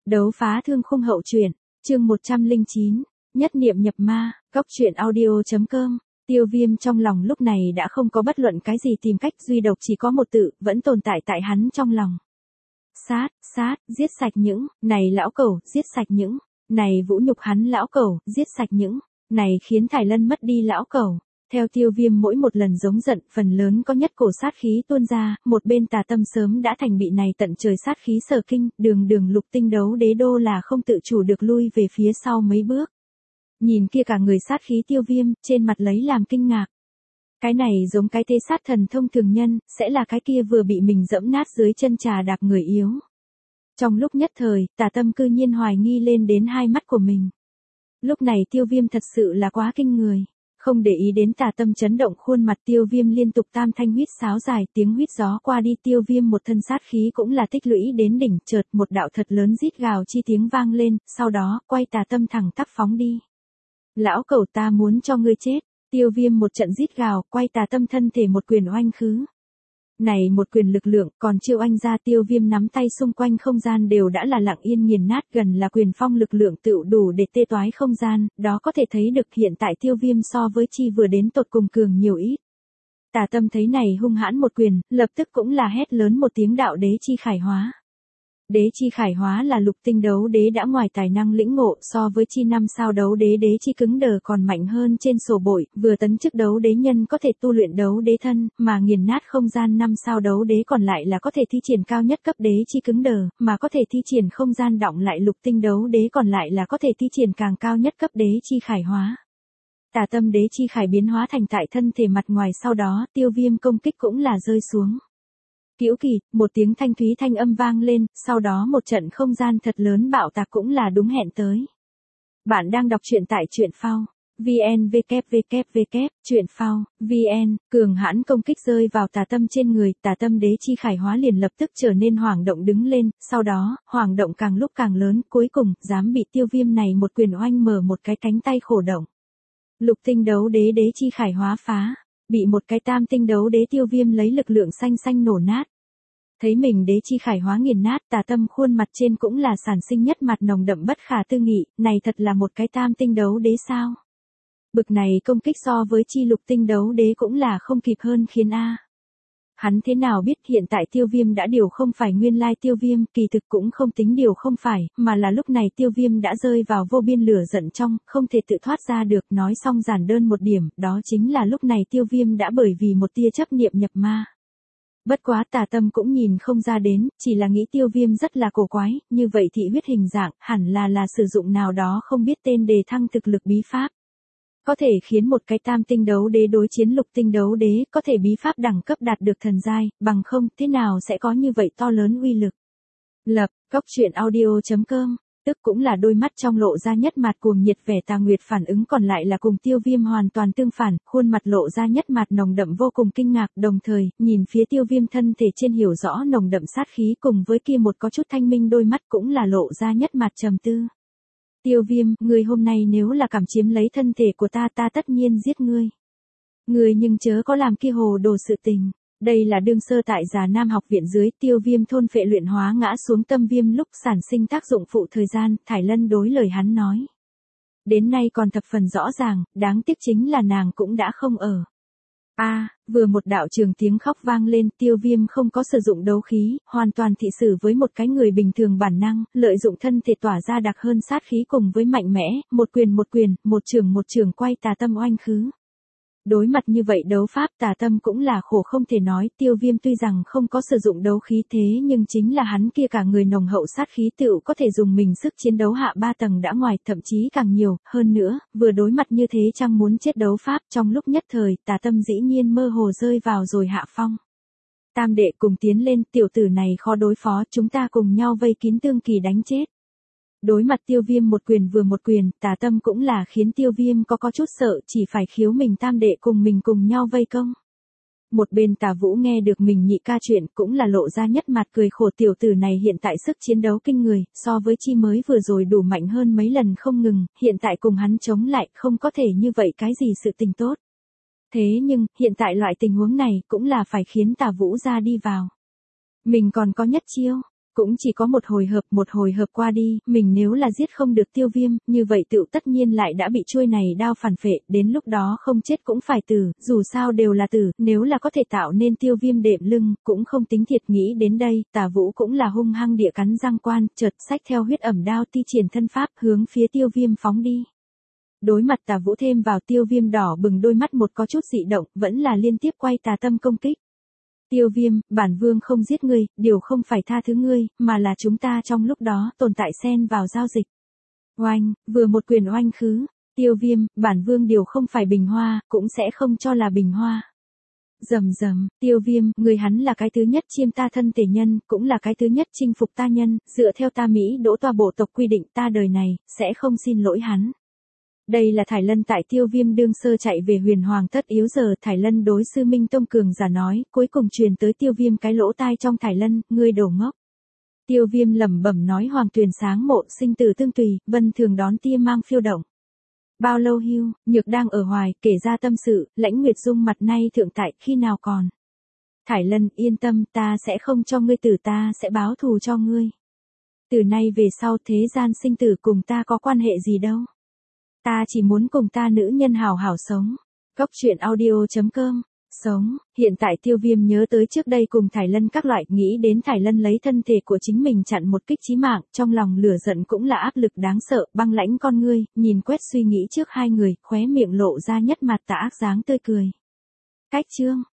Đấu phá thương khung hậu truyện, chương 109, nhất niệm nhập ma, góc truyện audio.com. Tiêu Viêm trong lòng lúc này đã không có bất luận cái gì tìm cách, duy độc chỉ có một tự, vẫn tồn tại tại hắn trong lòng. Sát, giết sạch những, này lão cẩu, giết sạch những, này vũ nhục hắn lão cẩu, giết sạch những, này khiến Thải Lân mất đi lão cẩu. Theo Tiêu Viêm mỗi một lần giống giận, phần lớn có nhất cổ sát khí tuôn ra, một bên Tà Tâm sớm đã thành bị này tận trời sát khí sở kinh, đường Lục Tinh Đấu Đế đô là không tự chủ được lui về phía sau mấy bước. Nhìn kia cả người sát khí Tiêu Viêm, trên mặt lấy làm kinh ngạc. Cái này giống cái thế sát thần thông thường nhân, sẽ là cái kia vừa bị mình dẫm nát dưới chân trà đạp người yếu. Trong lúc nhất thời, Tà Tâm cư nhiên hoài nghi lên đến hai mắt của mình. Lúc này Tiêu Viêm thật sự là quá kinh người. Không để ý đến Tà Tâm chấn động khuôn mặt, Tiêu Viêm liên tục tam thanh huýt sáo dài, tiếng huýt gió qua đi, Tiêu Viêm một thân sát khí cũng là tích lũy đến đỉnh, chợt một đạo thật lớn rít gào chi tiếng vang lên, sau đó, quay Tà Tâm thẳng tắp phóng đi. Lão cẩu, ta muốn cho ngươi chết. Tiêu Viêm một trận rít gào, quay Tà Tâm thân thể một quyền oanh khứ. Này một quyền lực lượng, còn chưa oanh ra, Tiêu Viêm nắm tay xung quanh không gian đều đã là lặng yên nghiền nát, gần là quyền phong lực lượng tựu đủ để tê toái không gian, đó có thể thấy được hiện tại Tiêu Viêm so với chi vừa đến tột cùng cường nhiều ít. Tà Tâm thấy này hung hãn một quyền, lập tức cũng là hét lớn một tiếng, đạo đế chi khải hóa. Đế chi khải hóa là Lục Tinh Đấu Đế đã ngoài tài năng lĩnh ngộ, so với chi 5 sao đấu đế đế chi cứng đờ còn mạnh hơn trên sổ bội, vừa tấn chức đấu đế nhân có thể tu luyện đấu đế thân, mà nghiền nát không gian 5 sao đấu đế còn lại là có thể thi triển cao nhất cấp đế chi cứng đờ, mà có thể thi triển không gian động lại Lục Tinh Đấu Đế còn lại là có thể thi triển càng cao nhất cấp đế chi khải hóa. Tà Tâm đế chi khải biến hóa thành tại thân thể mặt ngoài, sau đó Tiêu Viêm công kích cũng là rơi xuống. Cữu kỳ, một tiếng thanh thúy thanh âm vang lên, sau đó một trận không gian thật lớn bạo tạc cũng là đúng hẹn tới. Bạn đang đọc truyện tại truyện phao. VN truyện phao, VN, cường hãn công kích rơi vào Tà Tâm trên người, Tà Tâm đế chi khải hóa liền lập tức trở nên hoảng động đứng lên, sau đó, hoảng động càng lúc càng lớn, cuối cùng, dám bị Tiêu Viêm này một quyền oanh mở một cái cánh tay khổ động. Lục Tinh Đấu Đế đế chi khải hóa phá. Bị một cái tam tinh đấu đế Tiêu Viêm lấy lực lượng xanh nổ nát. Thấy mình đế chi khải hóa nghiền nát, Tà Tâm khuôn mặt trên cũng là sản sinh nhất mặt nồng đậm bất khả tư nghị, này thật là một cái tam tinh đấu đế sao? Bực này công kích so với chi Lục Tinh Đấu Đế cũng là không kịp hơn khiến a. Hắn thế nào biết hiện tại Tiêu Viêm đã điều không phải nguyên lai Tiêu Viêm, kỳ thực cũng không tính điều không phải, mà là lúc này Tiêu Viêm đã rơi vào vô biên lửa giận trong, không thể tự thoát ra được, nói xong giản đơn một điểm, đó chính là lúc này Tiêu Viêm đã bởi vì một tia chấp niệm nhập ma. Bất quá Tà Tâm cũng nhìn không ra đến, chỉ là nghĩ Tiêu Viêm rất là cổ quái, như vậy thị huyết hình dạng, hẳn là sử dụng nào đó không biết tên đề thăng thực lực bí pháp. Có thể khiến một cái tam tinh đấu đế đối chiến Lục Tinh Đấu Đế, có thể bí pháp đẳng cấp đạt được thần giai, bằng không, thế nào sẽ có như vậy to lớn uy lực. Góc truyện audio.com, tức cũng là đôi mắt trong lộ ra nhất mặt cuồng nhiệt vẻ tà nguyệt, phản ứng còn lại là cùng Tiêu Viêm hoàn toàn tương phản, khuôn mặt lộ ra nhất mặt nồng đậm vô cùng kinh ngạc, đồng thời, nhìn phía Tiêu Viêm thân thể trên hiểu rõ nồng đậm sát khí, cùng với kia một có chút thanh minh đôi mắt cũng là lộ ra nhất mặt trầm tư. Tiêu Viêm, ngươi hôm nay nếu là cảm chiếm lấy thân thể của ta, ta tất nhiên giết ngươi. Ngươi nhưng chớ có làm kia hồ đồ sự tình. Đây là đương sơ tại Già Nam học viện dưới, Tiêu Viêm thôn phệ luyện hóa ngã xuống tâm viêm lúc sản sinh tác dụng phụ thời gian, Thải Lân đối lời hắn nói. Đến nay còn thập phần rõ ràng, đáng tiếc chính là nàng cũng đã không ở. Vừa một đạo trường tiếng khóc vang lên, Tiêu Viêm không có sử dụng đấu khí, hoàn toàn thị xử với một cái người bình thường bản năng, lợi dụng thân thể tỏa ra đặc hơn sát khí cùng với mạnh mẽ, một quyền, một trường quay Tà Tâm oanh khứ. Đối mặt như vậy đấu pháp, Tà Tâm cũng là khổ không thể nói, Tiêu Viêm tuy rằng không có sử dụng đấu khí thế nhưng chính là hắn kia cả người nồng hậu sát khí tựu có thể dùng mình sức chiến đấu hạ 3 tầng đã ngoài, thậm chí càng nhiều, hơn nữa, vừa đối mặt như thế chăng muốn chết đấu pháp, trong lúc nhất thời, Tà Tâm dĩ nhiên mơ hồ rơi vào rồi hạ phong. Tam đệ cùng tiến lên, tiểu tử này khó đối phó, chúng ta cùng nhau vây kín Tương Kỳ đánh chết. Đối mặt Tiêu Viêm một quyền, Tà Tâm cũng là khiến Tiêu Viêm có chút sợ, chỉ phải khiếu mình tam đệ cùng nhau vây công. Một bên Tà Vũ nghe được mình nhị ca chuyện cũng là lộ ra nhất mặt cười khổ, tiểu tử này hiện tại sức chiến đấu kinh người, so với chi mới vừa rồi đủ mạnh hơn mấy lần không ngừng, hiện tại cùng hắn chống lại không có thể như vậy cái gì sự tình tốt. Thế nhưng, hiện tại loại tình huống này cũng là phải khiến Tà Vũ ra đi vào. Mình còn có nhất chiêu. cũng chỉ có một hồi hợp qua đi, mình nếu là giết không được Tiêu Viêm, như vậy tựu tất nhiên lại đã bị chuôi này đao phản phệ, đến lúc đó không chết cũng phải tử, dù sao đều là tử, nếu là có thể tạo nên Tiêu Viêm đệm lưng, cũng không tính thiệt. Nghĩ đến đây, Tả Vũ cũng là hung hăng địa cắn răng quan, chợt xách theo huyết ẩm đao thi triển thân pháp, hướng phía Tiêu Viêm phóng đi. Đối mặt Tả Vũ thêm vào Tiêu Viêm đỏ bừng đôi mắt một có chút dị động, vẫn là liên tiếp quay tà tâm công kích. Tiêu Viêm, bản vương không giết ngươi, điều không phải tha thứ ngươi, mà là chúng ta trong lúc đó tồn tại xen vào giao dịch. Oanh, vừa một quyền oanh khứ. Tiêu Viêm, bản vương điều không phải bình hoa, cũng sẽ không cho là bình hoa. Rầm rầm, Tiêu Viêm, người hắn là cái thứ nhất chiêm ta thân thể nhân, cũng là cái thứ nhất chinh phục ta nhân, dựa theo ta Mỹ Đỗ tòa bộ tộc quy định ta đời này, sẽ không xin lỗi hắn. Đây là Thải Lân tại Tiêu Viêm đương sơ chạy về Huyền Hoàng tất yếu giờ, Thải Lân đối sư Minh Tông cường giả nói, cuối cùng truyền tới Tiêu Viêm cái lỗ tai trong Thải Lân, ngươi đồ ngốc. Tiêu Viêm lẩm bẩm nói, Hoàng Tuyền sáng mộ, sinh tử tương tùy, vân thường đón tia mang phiêu động. Bao lâu hưu, nhược đang ở hoài, kể ra tâm sự, Lãnh Nguyệt Dung mặt nay thượng tại, khi nào còn. Thải Lân, yên tâm, ta sẽ không cho ngươi tử, ta sẽ báo thù cho ngươi. Từ nay về sau thế gian sinh tử cùng ta có quan hệ gì đâu. Ta chỉ muốn cùng ta nữ nhân hảo hảo sống. Góc truyện audio.com. Sống, hiện tại Tiêu Viêm nhớ tới trước đây cùng Thải Lân các loại, nghĩ đến Thải Lân lấy thân thể của chính mình chặn một kích chí mạng, trong lòng lửa giận cũng là áp lực đáng sợ, băng lãnh con ngươi, nhìn quét suy nghĩ trước hai người, khóe miệng lộ ra nhất mặt tà ác dáng tươi cười. Cách chương